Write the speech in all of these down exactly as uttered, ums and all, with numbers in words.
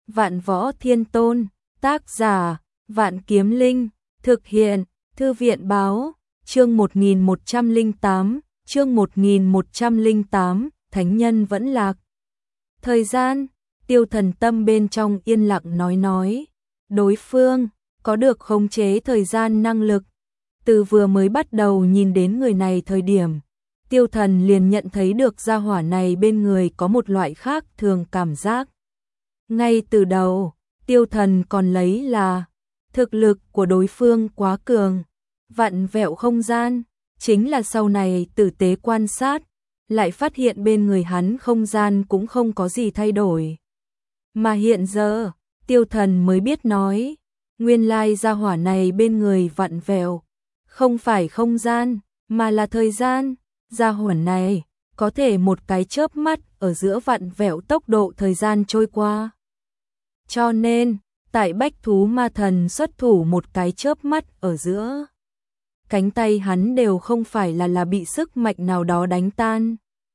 Vạn Võ Thiên Tôn, tác giả, Vạn Kiếm Linh, thực hiện, Thư viện báo, chương một nghìn một trăm lẻ tám, chương một nghìn một trăm lẻ tám, Thánh Nhân Vẫn Lạc. Thời gian, Tiêu Thần tâm bên trong yên lặng nói nói, đối phương có được khống chế thời gian năng lực. Từ vừa mới bắt đầu nhìn đến người này thời điểm, Tiêu Thần liền nhận thấy được gia hỏa này bên người có một loại khác thường cảm giác. Ngay từ đầu, Tiêu Thần còn lấy là thực lực của đối phương quá cường, vặn vẹo không gian, chính là sau này tử tế quan sát, lại phát hiện bên người hắn không gian cũng không có gì thay đổi. Mà hiện giờ, Tiêu Thần mới biết nói, nguyên lai gia hỏa này bên người vặn vẹo, không phải không gian, mà là thời gian. Gia hỏa này có thể một cái chớp mắt ở giữa vặn vẹo tốc độ thời gian trôi qua. Cho nên, tại Bách Thú Ma Thần xuất thủ một cái chớp mắt ở giữa, cánh tay hắn đều không phải là là bị sức mạnh nào đó đánh tan,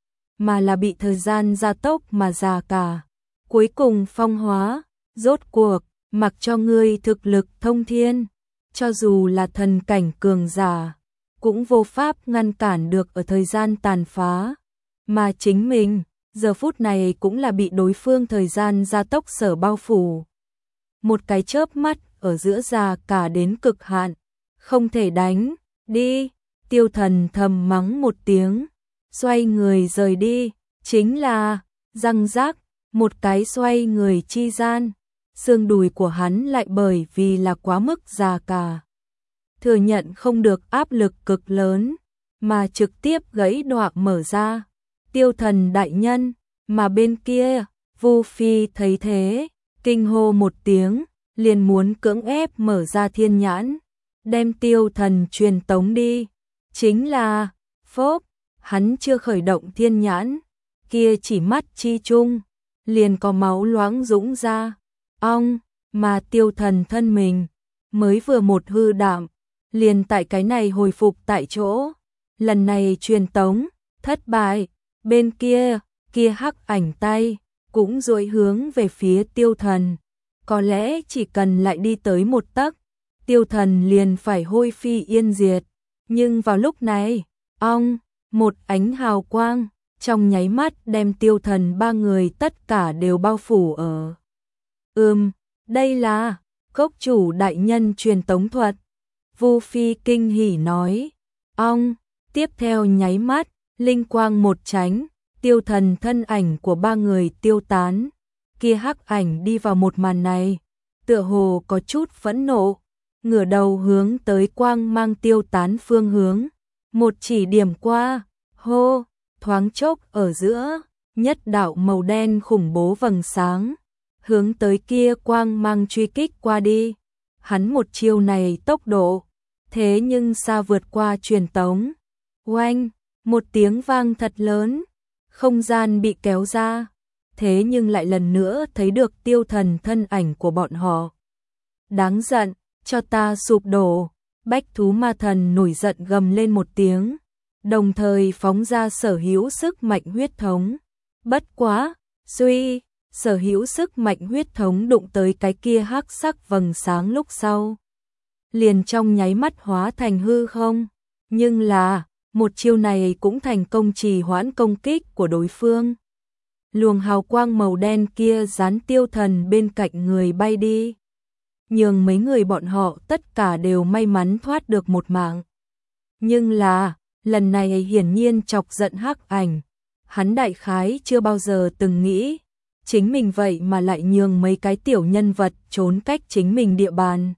mà là bị thời gian gia tốc mà già cả. Cuối cùng phong hóa, rốt cuộc, mặc cho ngươi thực lực thông thiên, cho dù là thần cảnh cường giả, cũng vô pháp ngăn cản được ở thời gian tàn phá, mà chính mình, giờ phút này cũng là bị đối phương thời gian gia tốc sở bao phủ. Một cái chớp mắt ở giữa già cả đến cực hạn, không thể đánh, đi, Tiêu Thần thầm mắng một tiếng, xoay người rời đi, chính là, răng rác, một cái xoay người chi gian, xương đùi của hắn lại bởi vì là quá mức già cả, thừa nhận không được áp lực cực lớn, mà trực tiếp gãy đoạn mở ra. Tiêu Thần đại nhân, mà bên kia, Vu Phi thấy thế, kinh hô một tiếng, liền muốn cưỡng ép mở ra thiên nhãn, đem Tiêu Thần truyền tống đi. Chính là, phốp, hắn chưa khởi động thiên nhãn, kia chỉ mắt chi chung, liền có máu loãng dũng ra, ong, mà Tiêu Thần thân mình, mới vừa một hư đạm, liền tại cái này hồi phục tại chỗ, lần này truyền tống, thất bại, bên kia, kia hắc ảnh tay, cũng duỗi hướng về phía Tiêu Thần, có lẽ chỉ cần lại đi tới một tấc, Tiêu Thần liền phải hôi phi yên diệt, nhưng vào lúc này, ong, một ánh hào quang, trong nháy mắt đem Tiêu Thần ba người tất cả đều bao phủ ở. Ừm, đây là, cốc chủ đại nhân truyền tống thuật. Vu Phi kinh hỉ nói, ong, tiếp theo nháy mắt, linh quang một tránh, Tiêu Thần thân ảnh của ba người tiêu tán, kia hắc ảnh đi vào một màn này, tựa hồ có chút phẫn nộ, ngửa đầu hướng tới quang mang tiêu tán phương hướng, một chỉ điểm qua, hô, thoáng chốc ở giữa, nhất đạo màu đen khủng bố vầng sáng, hướng tới kia quang mang truy kích qua đi. Hắn một chiêu này tốc độ, thế nhưng xa vượt qua truyền tống. Oanh, một tiếng vang thật lớn, không gian bị kéo ra, thế nhưng lại lần nữa thấy được Tiêu Thần thân ảnh của bọn họ. Đáng giận, cho ta sụp đổ, Bách Thú Ma Thần nổi giận gầm lên một tiếng, đồng thời phóng ra sở hữu sức mạnh huyết thống. Bất quá, suy, sở hữu sức mạnh huyết thống đụng tới cái kia hắc sắc vầng sáng lúc sau, liền trong nháy mắt hóa thành hư không, nhưng là, một chiêu này cũng thành công trì hoãn công kích của đối phương. Luồng hào quang màu đen kia dán Tiêu Thần bên cạnh người bay đi, nhường mấy người bọn họ tất cả đều may mắn thoát được một mạng. Nhưng là, lần này hiển nhiên chọc giận hắc ảnh, hắn đại khái chưa bao giờ từng nghĩ, chính mình vậy mà lại nhường mấy cái tiểu nhân vật trốn cách chính mình địa bàn.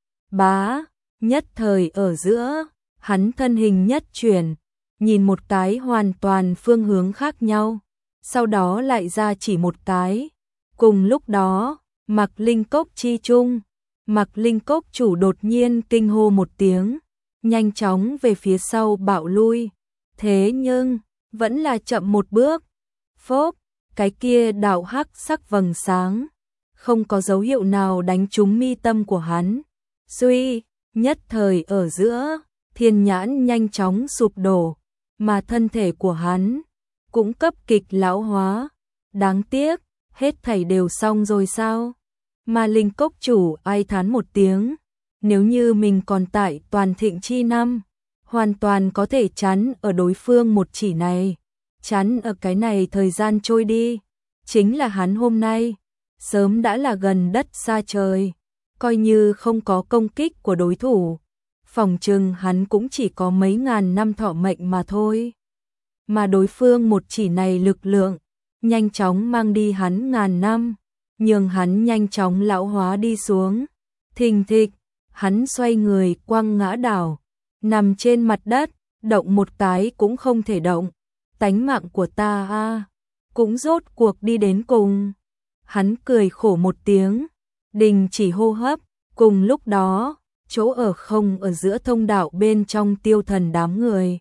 Bá, nhất thời ở giữa, hắn thân hình nhất chuyển, nhìn một cái hoàn toàn phương hướng khác nhau, sau đó lại ra chỉ một cái. Cùng lúc đó, Mạc Linh Cốc chi chung, Mạc Linh Cốc chủ đột nhiên kinh hô một tiếng, nhanh chóng về phía sau bạo lui, thế nhưng, vẫn là chậm một bước. Phốp, cái kia đạo hắc sắc vầng sáng, không có dấu hiệu nào đánh trúng mi tâm của hắn. Suy, nhất thời ở giữa, thiên nhãn nhanh chóng sụp đổ, mà thân thể của hắn cũng cấp kịch lão hóa. Đáng tiếc, hết thảy đều xong rồi sao? Mà Linh cốc chủ ai thán một tiếng, nếu như mình còn tại toàn thịnh chi năm, hoàn toàn có thể chắn ở đối phương một chỉ này, chắn ở cái này thời gian trôi đi, chính là hắn hôm nay, sớm đã là gần đất xa trời, coi như không có công kích của đối thủ, phòng trừng hắn cũng chỉ có mấy ngàn năm thọ mệnh mà thôi. Mà đối phương một chỉ này lực lượng, nhanh chóng mang đi hắn ngàn năm, nhường hắn nhanh chóng lão hóa đi xuống. Thình thịch, hắn xoay người quăng ngã đảo, nằm trên mặt đất, động một cái cũng không thể động. Tánh mạng của ta a, cũng rốt cuộc đi đến cùng. Hắn cười khổ một tiếng, đình chỉ hô hấp, cùng lúc đó, chỗ ở không ở giữa thông đạo bên trong Tiêu Thần đám người.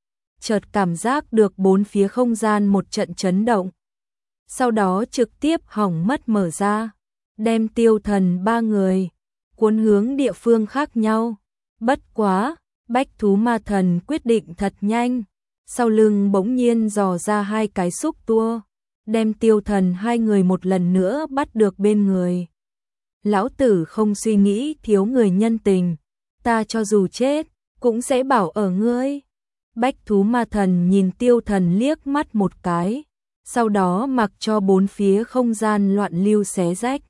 Chợt cảm giác được bốn phía không gian một trận chấn động. Sau đó trực tiếp hỏng mất mở ra, đem Tiêu Thần ba người cuốn hướng địa phương khác nhau. Bất quá, Bách Thú Ma Thần quyết định thật nhanh, sau lưng bỗng nhiên dò ra hai cái xúc tua, đem Tiêu Thần hai người một lần nữa bắt được bên người. Lão tử không suy nghĩ thiếu người nhân tình, ta cho dù chết cũng sẽ bảo ở ngươi. Bách Thú Ma Thần nhìn Tiêu Thần liếc mắt một cái, sau đó mặc cho bốn phía không gian loạn lưu xé rách.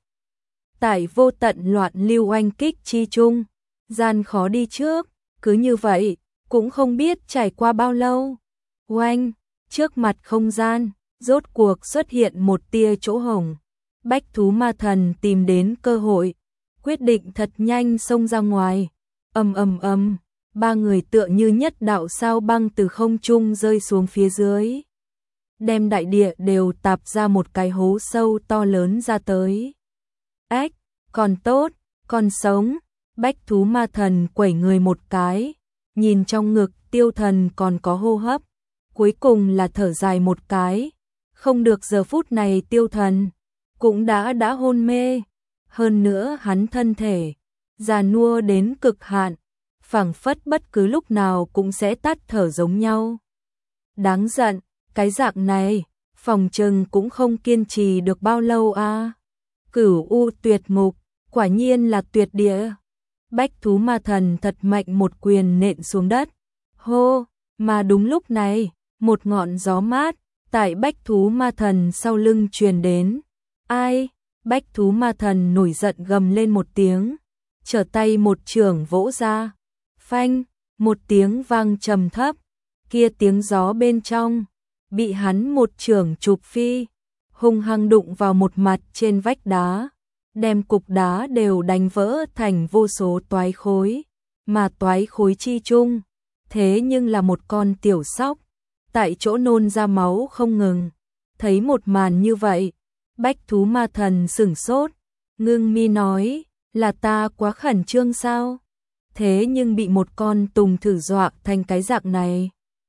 Tại vô tận loạn lưu oanh kích chi chung, gian khó đi trước, cứ như vậy, cũng không biết trải qua bao lâu. Oanh, trước mặt không gian, rốt cuộc xuất hiện một tia chỗ hổng. Bách Thú Ma Thần tìm đến cơ hội, quyết định thật nhanh xông ra ngoài. Ầm ầm ầm, ba người tựa như nhất đạo sao băng từ không trung rơi xuống phía dưới, đem đại địa đều tạp ra một cái hố sâu to lớn ra tới. Ếch, còn tốt, còn sống. Bách Thú Ma Thần quẩy người một cái, nhìn trong ngực Tiêu Thần còn có hô hấp, cuối cùng là thở dài một cái. Không được, giờ phút này Tiêu Thần cũng đã đã hôn mê, hơn nữa hắn thân thể già nua đến cực hạn, phảng phất bất cứ lúc nào cũng sẽ tắt thở giống nhau. Đáng giận, cái dạng này, phòng trừng cũng không kiên trì được bao lâu a. À. Cửu U Tuyệt Ngục, quả nhiên là tuyệt địa. Bách Thú Ma Thần thật mạnh một quyền nện xuống đất. Hô, mà đúng lúc này, một ngọn gió mát tại Bách Thú Ma Thần sau lưng truyền đến. Ai? Bách Thú Ma Thần nổi giận gầm lên một tiếng, trở tay một chưởng vỗ ra. Phanh, một tiếng vang trầm thấp, kia tiếng gió bên trong bị hắn một chưởng chụp phi, hung hăng đụng vào một mặt trên vách đá, đem cục đá đều đánh vỡ thành vô số toái khối, mà toái khối chi chung, thế nhưng là một con tiểu sóc, tại chỗ nôn ra máu không ngừng. Thấy một màn như vậy, Bách Thú Ma Thần sửng sốt, ngưng mi nói, là ta quá khẩn trương sao? Thế nhưng bị một con tùng thử dọa thành cái dạng này.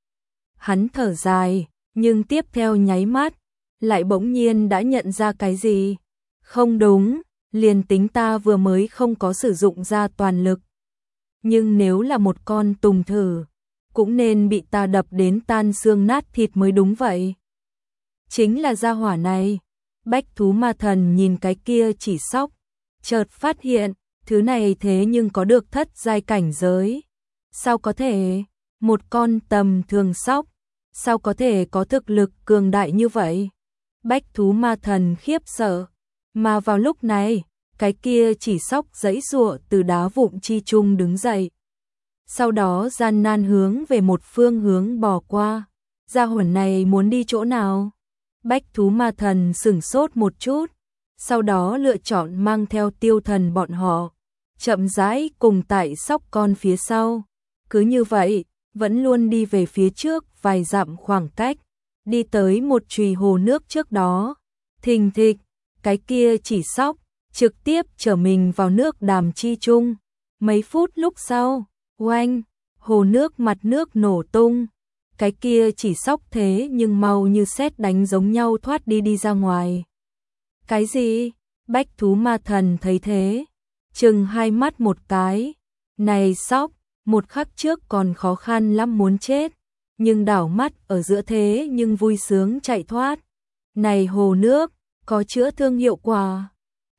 Hắn thở dài, nhưng tiếp theo nháy mắt, lại bỗng nhiên đã nhận ra cái gì. Không đúng, liền tính ta vừa mới không có sử dụng ra toàn lực. Nhưng nếu là một con tùng thử, cũng nên bị ta đập đến tan xương nát thịt mới đúng vậy. Chính là gia hỏa này. Bách Thú Ma Thần nhìn cái kia chỉ sóc, chợt phát hiện, thứ này thế nhưng có được thất giai cảnh giới. Sao có thể? Một con tầm thường sóc, sao có thể có thực lực cường đại như vậy? Bách Thú Ma Thần khiếp sợ, mà vào lúc này, cái kia chỉ sóc giãy giụa từ đá vụn chi chung đứng dậy. Sau đó gian nan hướng về một phương hướng bò qua. Gia hỏa này muốn đi chỗ nào? Bách Thú Ma Thần sửng sốt một chút, sau đó lựa chọn mang theo Tiêu Thần bọn họ, chậm rãi cùng tại sóc con phía sau. Cứ như vậy, vẫn luôn đi về phía trước vài dặm khoảng cách, đi tới một chùy hồ nước trước đó. Thình thịch, cái kia chỉ sóc, trực tiếp trở mình vào nước đàm chi chung. Mấy phút lúc sau, oanh, hồ nước mặt nước nổ tung. Cái kia chỉ sóc thế nhưng mau như sét đánh giống nhau thoát đi đi ra ngoài. Cái gì? Bách Thú Ma Thần thấy thế, chừng hai mắt một cái. Này sóc, một khắc trước còn khó khăn lắm muốn chết, nhưng đảo mắt ở giữa thế nhưng vui sướng chạy thoát. Này hồ nước, có chữa thương hiệu quả.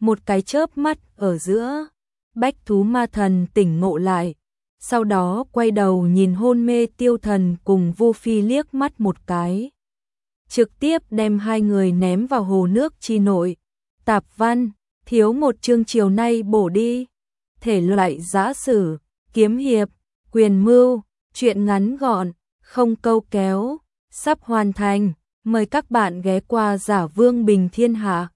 Một cái chớp mắt ở giữa, Bách Thú Ma Thần tỉnh ngộ lại, sau đó quay đầu nhìn hôn mê Tiêu Thần cùng Vu Phi liếc mắt một cái. Trực tiếp đem hai người ném vào hồ nước chi nội. Tạp văn, thiếu một chương chiều nay bổ đi. Thể loại giã sử, kiếm hiệp, quyền mưu, truyện ngắn gọn, không câu kéo, sắp hoàn thành. Mời các bạn ghé qua Giả Vương Bình Thiên Hạ.